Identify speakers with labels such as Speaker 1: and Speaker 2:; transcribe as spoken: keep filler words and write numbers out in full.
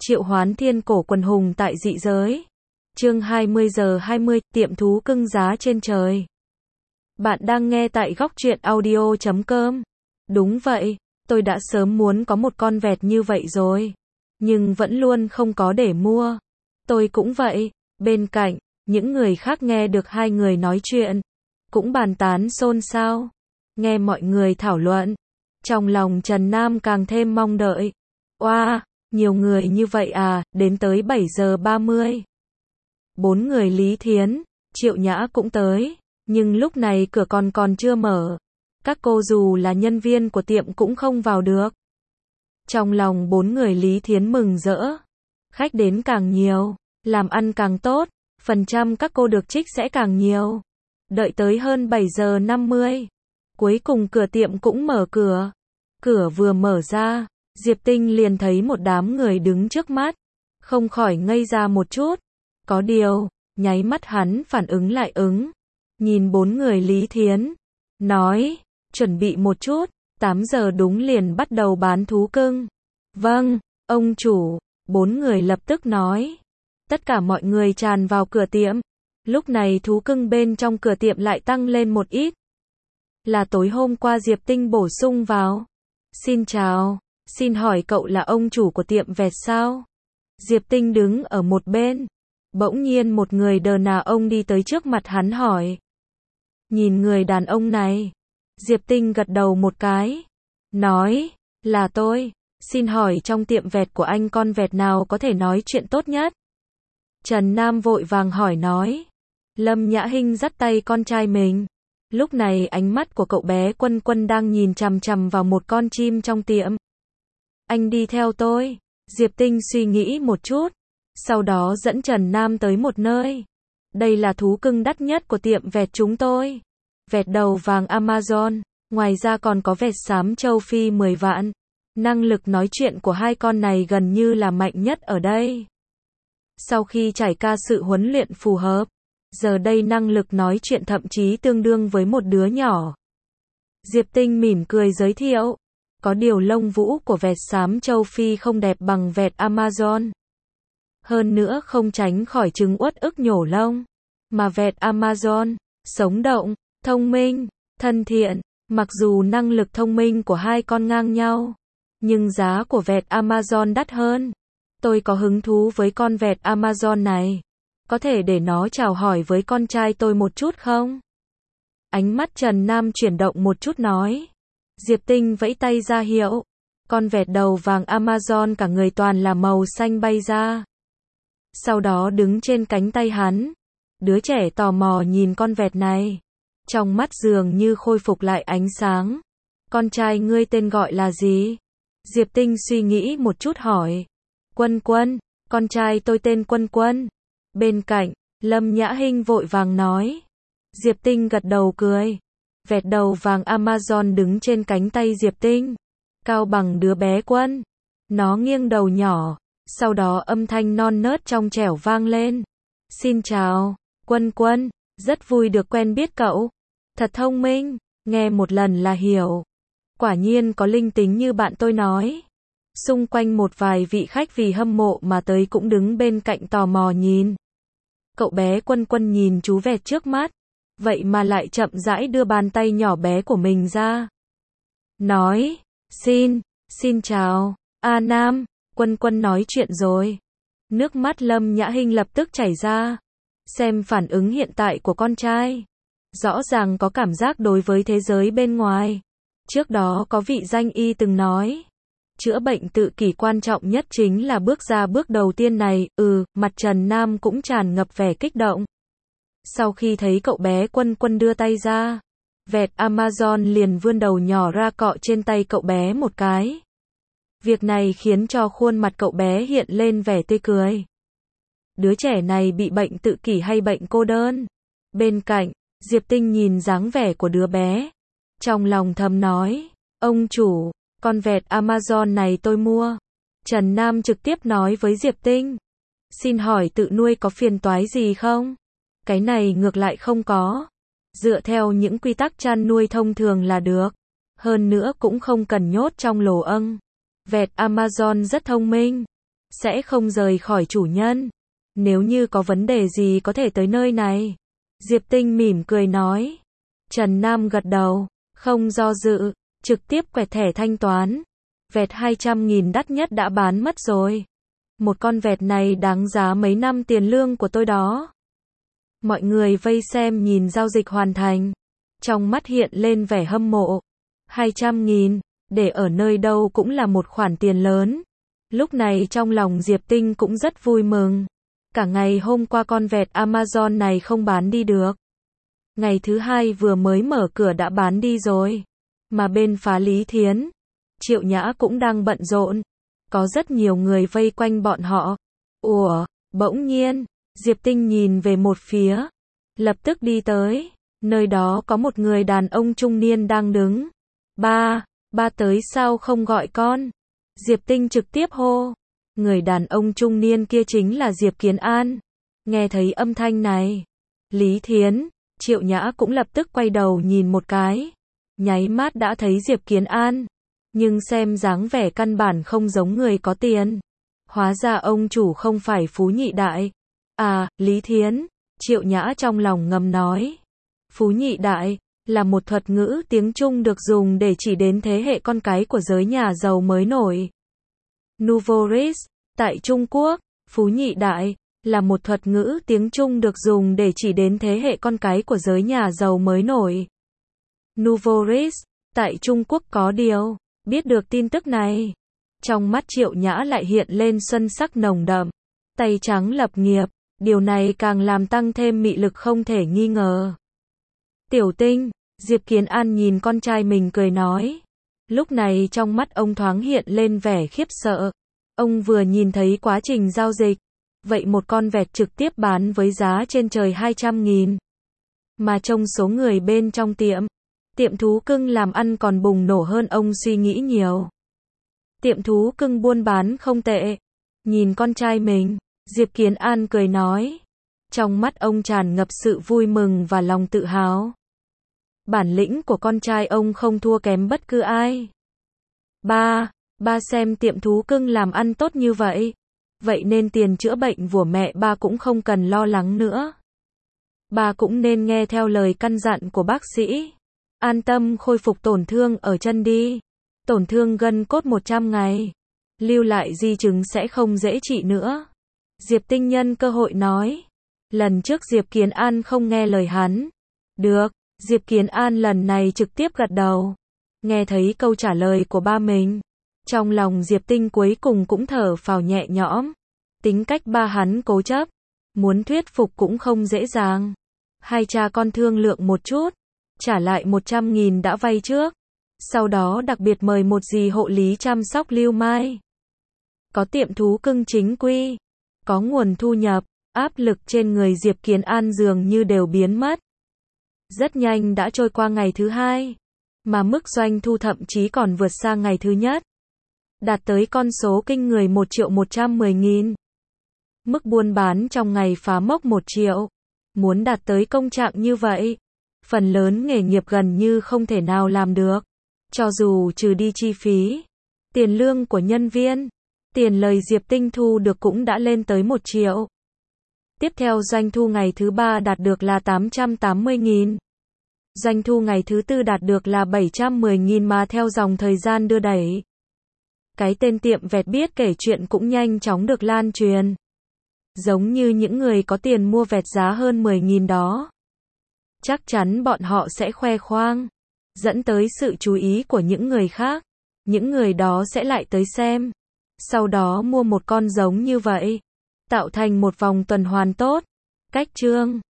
Speaker 1: Triệu hoán thiên cổ quần hùng tại dị giới. Chương hai mươi giờ hai mươi, tiệm thú cưng giá trên trời. Bạn đang nghe tại góc truyện audio chấm com. Đúng vậy, tôi đã sớm muốn có một con vẹt như vậy rồi, nhưng vẫn luôn không có để mua. Tôi cũng vậy. Bên cạnh, những người khác nghe được hai người nói chuyện, cũng bàn tán xôn xao. Nghe mọi người thảo luận, trong lòng Trần Nam càng thêm mong đợi. Oa, wow, nhiều người như vậy à, đến tới bảy giờ ba mươi. Bốn người Lý Thiến, Triệu Nhã cũng tới, nhưng lúc này cửa còn còn chưa mở. Các cô dù là nhân viên của tiệm cũng không vào được. Trong lòng bốn người Lý Thiến mừng rỡ. Khách đến càng nhiều, làm ăn càng tốt, phần trăm các cô được trích sẽ càng nhiều. Đợi tới hơn bảy giờ năm mươi. Cuối cùng cửa tiệm cũng mở cửa. Cửa vừa mở ra, Diệp Tinh liền thấy một đám người đứng trước mắt. Không khỏi ngây ra một chút. Có điều, nháy mắt hắn phản ứng lại ứng. Nhìn bốn người Lý Thiến. Nói, chuẩn bị một chút, tám giờ đúng liền bắt đầu bán thú cưng. Vâng, ông chủ. Bốn người lập tức nói. Tất cả mọi người tràn vào cửa tiệm. Lúc này thú cưng bên trong cửa tiệm lại tăng lên một ít. Là tối hôm qua Diệp Tinh bổ sung vào. Xin chào, xin hỏi cậu là ông chủ của tiệm vẹt sao? Diệp Tinh đứng ở một bên. Bỗng nhiên một người đàn ông đi tới trước mặt hắn hỏi. Nhìn người đàn ông này, Diệp Tinh gật đầu một cái. Nói, là tôi, xin hỏi trong tiệm vẹt của anh con vẹt nào có thể nói chuyện tốt nhất? Trần Nam vội vàng hỏi nói. Lâm Nhã Hinh dắt tay con trai mình. Lúc này ánh mắt của cậu bé Quân Quân đang nhìn chằm chằm vào một con chim trong tiệm. Anh đi theo tôi. Diệp Tinh suy nghĩ một chút. Sau đó dẫn Trần Nam tới một nơi. Đây là thú cưng đắt nhất của tiệm vẹt chúng tôi. Vẹt đầu vàng Amazon. Ngoài ra còn có vẹt xám châu Phi mười vạn. Năng lực nói chuyện của hai con này gần như là mạnh nhất ở đây. Sau khi trải qua sự huấn luyện phù hợp, giờ đây năng lực nói chuyện thậm chí tương đương với một đứa nhỏ. Diệp Tinh mỉm cười giới thiệu. Có điều lông vũ của vẹt xám châu Phi không đẹp bằng vẹt Amazon. Hơn nữa không tránh khỏi chứng uất ức nhổ lông. Mà vẹt Amazon, sống động, thông minh, thân thiện. Mặc dù năng lực thông minh của hai con ngang nhau, nhưng giá của vẹt Amazon đắt hơn. Tôi có hứng thú với con vẹt Amazon này. Có thể để nó chào hỏi với con trai tôi một chút không? Ánh mắt Trần Nam chuyển động một chút nói. Diệp Tinh vẫy tay ra hiệu. Con vẹt đầu vàng Amazon cả người toàn là màu xanh bay ra. Sau đó đứng trên cánh tay hắn. Đứa trẻ tò mò nhìn con vẹt này. Trong mắt dường như khôi phục lại ánh sáng. Con trai ngươi tên gọi là gì? Diệp Tinh suy nghĩ một chút hỏi. Quân Quân, con trai tôi tên Quân Quân. Bên cạnh, Lâm Nhã Hinh vội vàng nói. Diệp Tinh gật đầu cười. Vẹt đầu vàng Amazon đứng trên cánh tay Diệp Tinh. Cao bằng đứa bé Quân. Nó nghiêng đầu nhỏ. Sau đó âm thanh non nớt trong trẻo vang lên. Xin chào, Quân Quân. Rất vui được quen biết cậu. Thật thông minh, nghe một lần là hiểu. Quả nhiên có linh tính như bạn tôi nói. Xung quanh một vài vị khách vì hâm mộ mà tới cũng đứng bên cạnh tò mò nhìn. Cậu bé Quân Quân nhìn chú vẹt trước mắt. Vậy mà lại chậm rãi đưa bàn tay nhỏ bé của mình ra. Nói, xin, xin chào, A Nam. Quân Quân nói chuyện rồi. Nước mắt Lâm Nhã Hinh lập tức chảy ra. Xem phản ứng hiện tại của con trai. Rõ ràng có cảm giác đối với thế giới bên ngoài. Trước đó có vị danh y từng nói. Chữa bệnh tự kỷ quan trọng nhất chính là bước ra bước đầu tiên này. Ừ, mặt Trần Nam cũng tràn ngập vẻ kích động. Sau khi thấy cậu bé Quân Quân đưa tay ra, vẹt Amazon liền vươn đầu nhỏ ra cọ trên tay cậu bé một cái. Việc này khiến cho khuôn mặt cậu bé hiện lên vẻ tươi cười. Đứa trẻ này bị bệnh tự kỷ hay bệnh cô đơn? Bên cạnh, Diệp Tinh nhìn dáng vẻ của đứa bé. Trong lòng thầm nói, ông chủ, con vẹt Amazon này tôi mua. Trần Nam trực tiếp nói với Diệp Tinh. Xin hỏi tự nuôi có phiền toái gì không? Cái này ngược lại không có. Dựa theo những quy tắc chăn nuôi thông thường là được. Hơn nữa cũng không cần nhốt trong lồ âng. Vẹt Amazon rất thông minh. sẽ không rời khỏi chủ nhân. Nếu như có vấn đề gì có thể tới nơi này. Diệp Tinh mỉm cười nói. Trần Nam gật đầu, không do dự, trực tiếp quẹt thẻ thanh toán. Vẹt hai trăm nghìn đắt nhất đã bán mất rồi. Một con vẹt này đáng giá mấy năm tiền lương của tôi đó. Mọi người vây xem nhìn giao dịch hoàn thành. Trong mắt hiện lên vẻ hâm mộ. hai trăm nghìn, để ở nơi đâu cũng là một khoản tiền lớn. Lúc này trong lòng Diệp Tinh cũng rất vui mừng. Cả ngày hôm qua con vẹt Amazon này không bán đi được. Ngày thứ hai vừa mới mở cửa đã bán đi rồi. Mà bên phá Lý Thiến, Triệu Nhã cũng đang bận rộn. Có rất nhiều người vây quanh bọn họ. Ủa, bỗng nhiên, Diệp Tinh nhìn về một phía. Lập tức đi tới. Nơi đó có một người đàn ông trung niên đang đứng. Ba, ba tới sao không gọi con? Diệp Tinh trực tiếp hô. Người đàn ông trung niên kia chính là Diệp Kiến An. Nghe thấy âm thanh này, Lý Thiến, Triệu Nhã cũng lập tức quay đầu nhìn một cái. Nháy mắt đã thấy Diệp Kiến An. Nhưng xem dáng vẻ căn bản không giống người có tiền. Hóa ra ông chủ không phải Phú Nhị Đại. À, Lý Thiến, Triệu Nhã trong lòng ngầm nói. Phú Nhị Đại là một thuật ngữ tiếng Trung được dùng để chỉ đến thế hệ con cái của giới nhà giàu mới nổi. Nouveau riche, tại Trung Quốc, Phú Nhị Đại là một thuật ngữ tiếng Trung được dùng để chỉ đến thế hệ con cái của giới nhà giàu mới nổi. Nouveau riche, tại Trung Quốc có điều, biết được tin tức này. Trong mắt Triệu Nhã lại hiện lên xuân sắc nồng đậm, tay trắng lập nghiệp, điều này càng làm tăng thêm mị lực không thể nghi ngờ. Tiểu Tinh, Diệp Kiến An nhìn con trai mình cười nói. Lúc này trong mắt ông thoáng hiện lên vẻ khiếp sợ. Ông vừa nhìn thấy quá trình giao dịch. Vậy một con vẹt trực tiếp bán với giá trên trời hai trăm nghìn. Mà trong số người bên trong tiệm, tiệm thú cưng làm ăn còn bùng nổ hơn ông suy nghĩ nhiều. Tiệm thú cưng buôn bán không tệ. Nhìn con trai mình, Diệp Kiến An cười nói. Trong mắt ông tràn ngập sự vui mừng và lòng tự hào. Bản lĩnh của con trai ông không thua kém bất cứ ai. Ba, ba xem tiệm thú cưng làm ăn tốt như vậy. Vậy nên tiền chữa bệnh của mẹ ba cũng không cần lo lắng nữa. Ba cũng nên nghe theo lời căn dặn của bác sĩ. An tâm khôi phục tổn thương ở chân đi. Tổn thương gân cốt một trăm ngày. Lưu lại di chứng sẽ không dễ trị nữa. Diệp Tinh nhân cơ hội nói. Lần trước Diệp Kiến An không nghe lời hắn. Được, Diệp Kiến An lần này trực tiếp gật đầu. Nghe thấy câu trả lời của ba mình. Trong lòng Diệp Tinh cuối cùng cũng thở phào nhẹ nhõm. Tính cách ba hắn cố chấp. Muốn thuyết phục cũng không dễ dàng. Hai cha con thương lượng một chút. Trả lại một trăm nghìn đã vay trước. Sau đó đặc biệt mời một dì hộ lý chăm sóc Lưu Mai. Có tiệm thú cưng chính quy. Có nguồn thu nhập. Áp lực trên người Diệp Kiến An dường như đều biến mất. Rất nhanh đã trôi qua ngày thứ hai. Mà mức doanh thu thậm chí còn vượt xa ngày thứ nhất. Đạt tới con số kinh người một triệu một trăm mười nghìn. Mức buôn bán trong ngày phá mốc một triệu. Muốn đạt tới công trạng như vậy, phần lớn nghề nghiệp gần như không thể nào làm được. Cho dù trừ đi chi phí, tiền lương của nhân viên, tiền lời Diệp Tinh thu được cũng đã lên tới một triệu. Tiếp theo doanh thu ngày thứ ba đạt được là tám trăm tám mươi nghìn. Doanh thu ngày thứ tư đạt được là bảy trăm mười nghìn mà theo dòng thời gian đưa đẩy. Cái tên tiệm vẹt biết kể chuyện cũng nhanh chóng được lan truyền. Giống như những người có tiền mua vẹt giá hơn mười nghìn đó. Chắc chắn bọn họ sẽ khoe khoang, dẫn tới sự chú ý của những người khác. Những người đó sẽ lại tới xem. Sau đó mua một con giống như vậy. Tạo thành một vòng tuần hoàn tốt. Cách chương